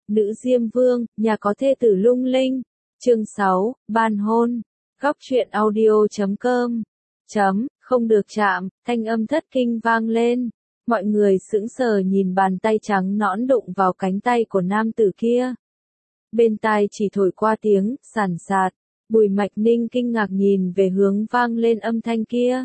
Nữ Diêm Vương, nhà có thê tử lung linh. Chương 6, ban hôn. Góc truyện audio.com. Không được chạm, thanh âm thất kinh vang lên. Mọi người sững sờ nhìn bàn tay trắng nõn đụng vào cánh tay của nam tử kia. Bên tai chỉ thổi qua tiếng sàn sạt. Bùi Mạch Ninh kinh ngạc nhìn về hướng vang lên âm thanh kia.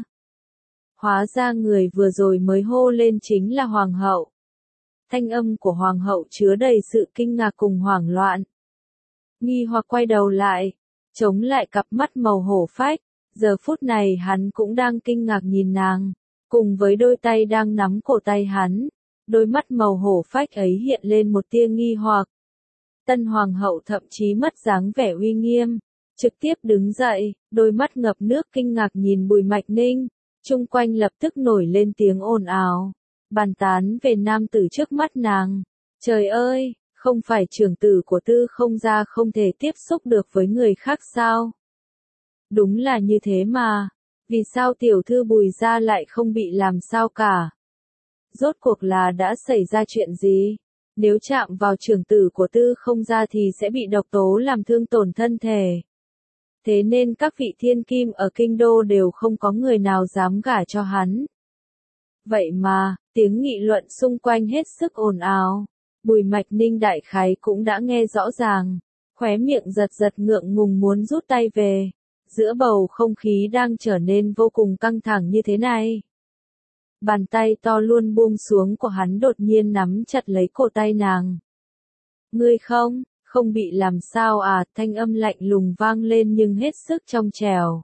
Hóa ra người vừa rồi mới hô lên chính là hoàng hậu. Thanh âm của hoàng hậu chứa đầy sự kinh ngạc cùng hoảng loạn. Nghi hoặc quay đầu lại, chống lại cặp mắt màu hổ phách, giờ phút này hắn cũng đang kinh ngạc nhìn nàng, cùng với đôi tay đang nắm cổ tay hắn, đôi mắt màu hổ phách ấy hiện lên một tia nghi hoặc. Tân hoàng hậu thậm chí mất dáng vẻ uy nghiêm, trực tiếp đứng dậy, đôi mắt ngập nước kinh ngạc nhìn Bùi Mạch Ninh, chung quanh lập tức nổi lên tiếng ồn ào, bàn tán về nam tử trước mắt nàng. Trời ơi, không phải trưởng tử của Tư Không gia không thể tiếp xúc được với người khác sao? Đúng là như thế mà, vì sao tiểu thư Bùi gia lại không bị làm sao cả? Rốt cuộc là đã xảy ra chuyện gì? Nếu chạm vào trưởng tử của Tư Không gia thì sẽ bị độc tố làm thương tổn thân thể. Thế nên các vị thiên kim ở kinh đô đều không có người nào dám gả cho hắn. Vậy mà, tiếng nghị luận xung quanh hết sức ồn ào. Bùi Mạch Ninh đại khái cũng đã nghe rõ ràng, khóe miệng giật giật ngượng ngùng muốn rút tay về. Giữa bầu không khí đang trở nên vô cùng căng thẳng như thế này. Bàn tay to luôn buông xuống của hắn đột nhiên nắm chặt lấy cổ tay nàng. Ngươi không bị làm sao à, thanh âm lạnh lùng vang lên nhưng hết sức trong trẻo.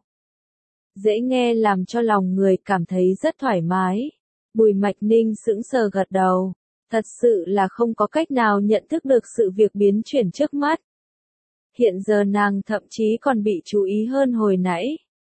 Dễ nghe làm cho lòng người cảm thấy rất thoải mái. Bùi Mạch Ninh sững sờ gật đầu. Thật sự là không có cách nào nhận thức được sự việc biến chuyển trước mắt. Hiện giờ nàng thậm chí còn bị chú ý hơn hồi nãy.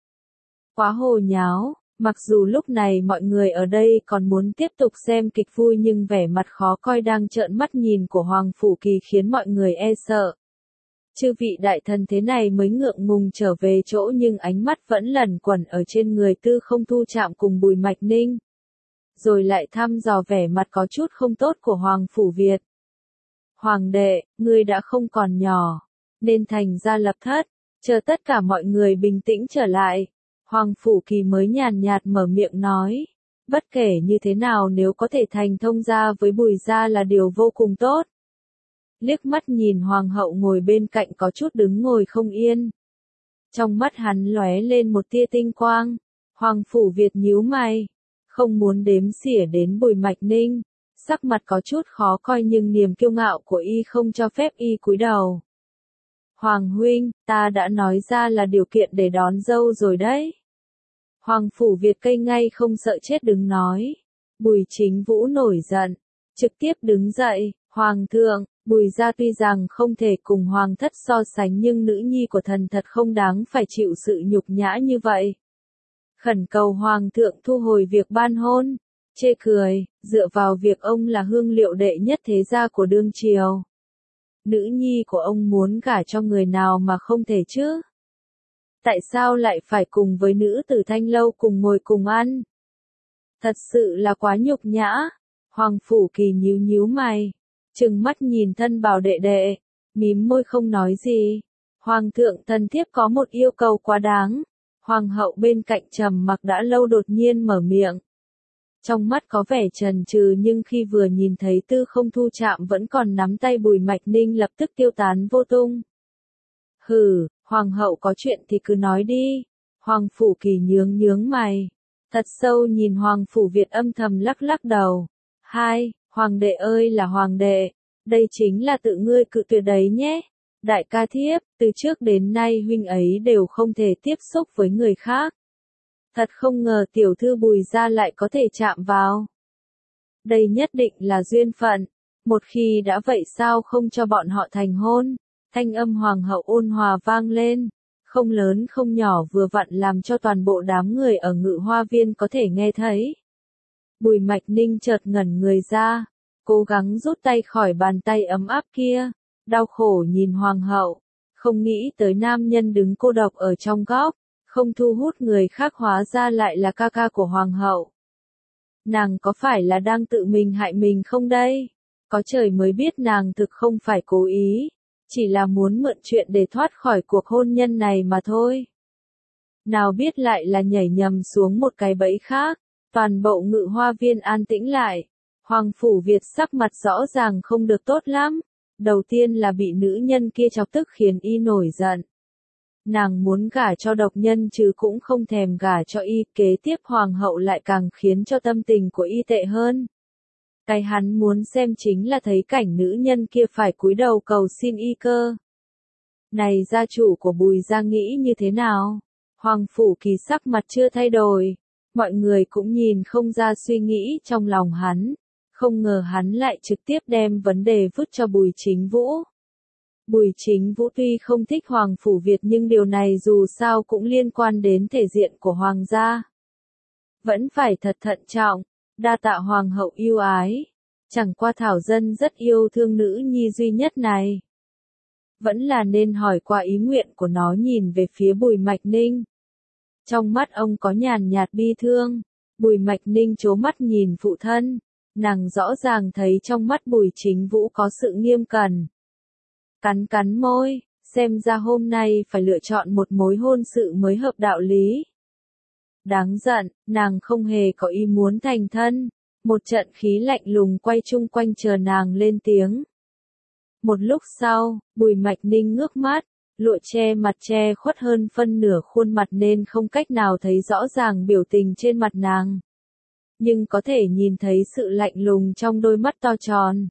Quá hồ nháo, mặc dù lúc này mọi người ở đây còn muốn tiếp tục xem kịch vui nhưng vẻ mặt khó coi đang trợn mắt nhìn của Hoàng Phủ Kỳ khiến mọi người e sợ. Chư vị đại thần thế này mới ngượng ngùng trở về chỗ nhưng ánh mắt vẫn lẩn quẩn ở trên người Tư Không Thu chạm cùng Bùi Mạch Ninh. Rồi lại thăm dò vẻ mặt có chút không tốt của Hoàng Phủ Việt. Hoàng đệ, ngươi đã không còn nhỏ, nên thành ra lập thất, chờ tất cả mọi người bình tĩnh trở lại. Hoàng Phủ Kỳ mới nhàn nhạt mở miệng nói, bất kể như thế nào nếu có thể thành thông gia với Bùi gia là điều vô cùng tốt. Liếc mắt nhìn Hoàng hậu ngồi bên cạnh có chút đứng ngồi không yên. Trong mắt hắn lóe lên một tia tinh quang, Hoàng Phủ Việt nhíu mày. Không muốn đếm xỉa đến Bùi Mạch Ninh, sắc mặt có chút khó coi nhưng niềm kiêu ngạo của y không cho phép y cúi đầu. Hoàng huynh, ta đã nói ra là điều kiện để đón dâu rồi đấy. Hoàng Phủ Việt cây ngay không sợ chết đứng nói. Bùi Chính Vũ nổi giận, trực tiếp đứng dậy, Hoàng thượng, Bùi gia tuy rằng không thể cùng Hoàng thất so sánh nhưng nữ nhi của thần thật không đáng phải chịu sự nhục nhã như vậy. Khẩn cầu Hoàng thượng thu hồi việc ban hôn, chê cười, dựa vào việc ông là hương liệu đệ nhất thế gia của đương triều. Nữ nhi của ông muốn gả cho người nào mà không thể chứ? Tại sao lại phải cùng với nữ tử Thanh Lâu cùng ngồi cùng ăn? Thật sự là quá nhục nhã. Hoàng Phủ Kỳ nhíu nhíu mày, trừng mắt nhìn thân bảo đệ đệ, mím môi không nói gì. Hoàng thượng thân thiếp có một yêu cầu quá đáng. Hoàng hậu bên cạnh trầm mặc đã lâu đột nhiên mở miệng. Trong mắt có vẻ chần chừ nhưng khi vừa nhìn thấy Tư Không Thu chạm vẫn còn nắm tay Bùi Mạch Ninh lập tức tiêu tán vô tung. Hừ, Hoàng hậu có chuyện thì cứ nói đi. Hoàng Phủ Kỳ nhướng mày. Thật sâu nhìn Hoàng Phủ Việt âm thầm lắc lắc đầu. Hoàng đệ ơi là Hoàng đệ, đây chính là tự ngươi cự tuyệt đấy nhé. Đại ca thiếp, từ trước đến nay huynh ấy đều không thể tiếp xúc với người khác. Thật không ngờ tiểu thư Bùi gia lại có thể chạm vào. Đây nhất định là duyên phận, một khi đã vậy sao không cho bọn họ thành hôn. Thanh âm Hoàng hậu ôn hòa vang lên, không lớn không nhỏ vừa vặn làm cho toàn bộ đám người ở Ngự Hoa Viên có thể nghe thấy. Bùi Mạch Ninh chợt ngẩn người ra, cố gắng rút tay khỏi bàn tay ấm áp kia. Đau khổ nhìn Hoàng hậu, không nghĩ tới nam nhân đứng cô độc ở trong góc, không thu hút người khác hóa ra lại là ca ca của Hoàng hậu. Nàng có phải là đang tự mình hại mình không đây? Có trời mới biết nàng thực không phải cố ý, chỉ là muốn mượn chuyện để thoát khỏi cuộc hôn nhân này mà thôi. Nào biết lại là nhảy nhầm xuống một cái bẫy khác, toàn bộ Ngự Hoa Viên an tĩnh lại. Hoàng Phủ Việt sắc mặt rõ ràng không được tốt lắm. Đầu tiên là bị nữ nhân kia chọc tức khiến y nổi giận. Nàng muốn gả cho độc nhân chứ cũng không thèm gả cho y, kế tiếp hoàng hậu lại càng khiến cho tâm tình của y tệ hơn. Cái hắn muốn xem chính là thấy cảnh nữ nhân kia phải cúi đầu cầu xin y cơ. Này gia chủ của Bùi gia nghĩ như thế nào? Hoàng Phủ Kỳ sắc mặt chưa thay đổi, mọi người cũng nhìn không ra suy nghĩ trong lòng hắn. Không ngờ hắn lại trực tiếp đem vấn đề vứt cho Bùi Chính Vũ. Bùi Chính Vũ tuy không thích Hoàng Phủ Việt nhưng điều này dù sao cũng liên quan đến thể diện của Hoàng gia. Vẫn phải thật thận trọng, đa tạ Hoàng hậu yêu ái. Chẳng qua Thảo Dân rất yêu thương nữ nhi duy nhất này. Vẫn là nên hỏi qua ý nguyện của nó. Nhìn về phía Bùi Mạch Ninh. Trong mắt ông có nhàn nhạt bi thương. Bùi Mạch Ninh trố mắt nhìn phụ thân. Nàng rõ ràng thấy trong mắt Bùi Chính Vũ có sự nghiêm cẩn. Cắn cắn môi, xem ra hôm nay phải lựa chọn một mối hôn sự mới hợp đạo lý. Đáng giận, nàng không hề có ý muốn thành thân. Một trận khí lạnh lùng quay chung quanh chờ nàng lên tiếng. Một lúc sau, Bùi Mạch Ninh ngước mắt, lụa che mặt che khuất hơn phân nửa khuôn mặt nên không cách nào thấy rõ ràng biểu tình trên mặt nàng. Nhưng có thể nhìn thấy sự lạnh lùng trong đôi mắt to tròn.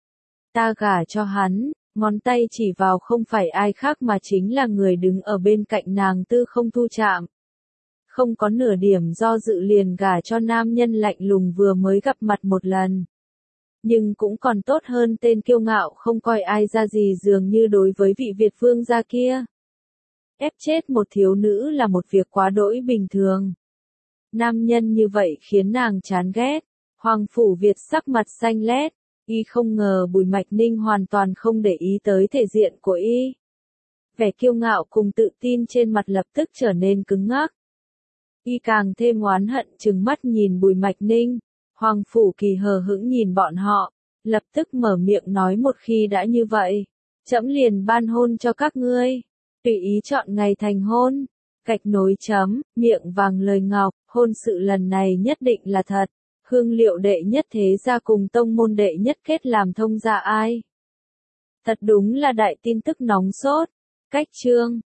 Ta gả cho hắn, ngón tay chỉ vào không phải ai khác mà chính là người đứng ở bên cạnh nàng Tư Không Thu Trạm. Không có nửa điểm do dự liền gả cho nam nhân lạnh lùng vừa mới gặp mặt một lần. Nhưng cũng còn tốt hơn tên kiêu ngạo không coi ai ra gì dường như đối với vị Việt vương gia kia. Ép chết một thiếu nữ là một việc quá đỗi bình thường. Nam nhân như vậy khiến nàng chán ghét. Hoàng Phủ Việt sắc mặt xanh lét. Y không ngờ Bùi Mạch Ninh hoàn toàn không để ý tới thể diện của y. Vẻ kiêu ngạo cùng tự tin trên mặt lập tức trở nên cứng ngắc. Y càng thêm oán hận trừng mắt nhìn Bùi Mạch Ninh. Hoàng Phủ Kỳ hờ hững nhìn bọn họ, lập tức mở miệng nói một khi đã như vậy, trẫm liền ban hôn cho các ngươi, tùy ý chọn ngày thành hôn. Gạch nối chấm, miệng vàng lời ngọc, hôn sự lần này nhất định là thật. Hương Liệu đệ nhất thế gia cùng tông môn đệ nhất kết làm thông gia ai? Thật đúng là đại tin tức nóng sốt. Cách chương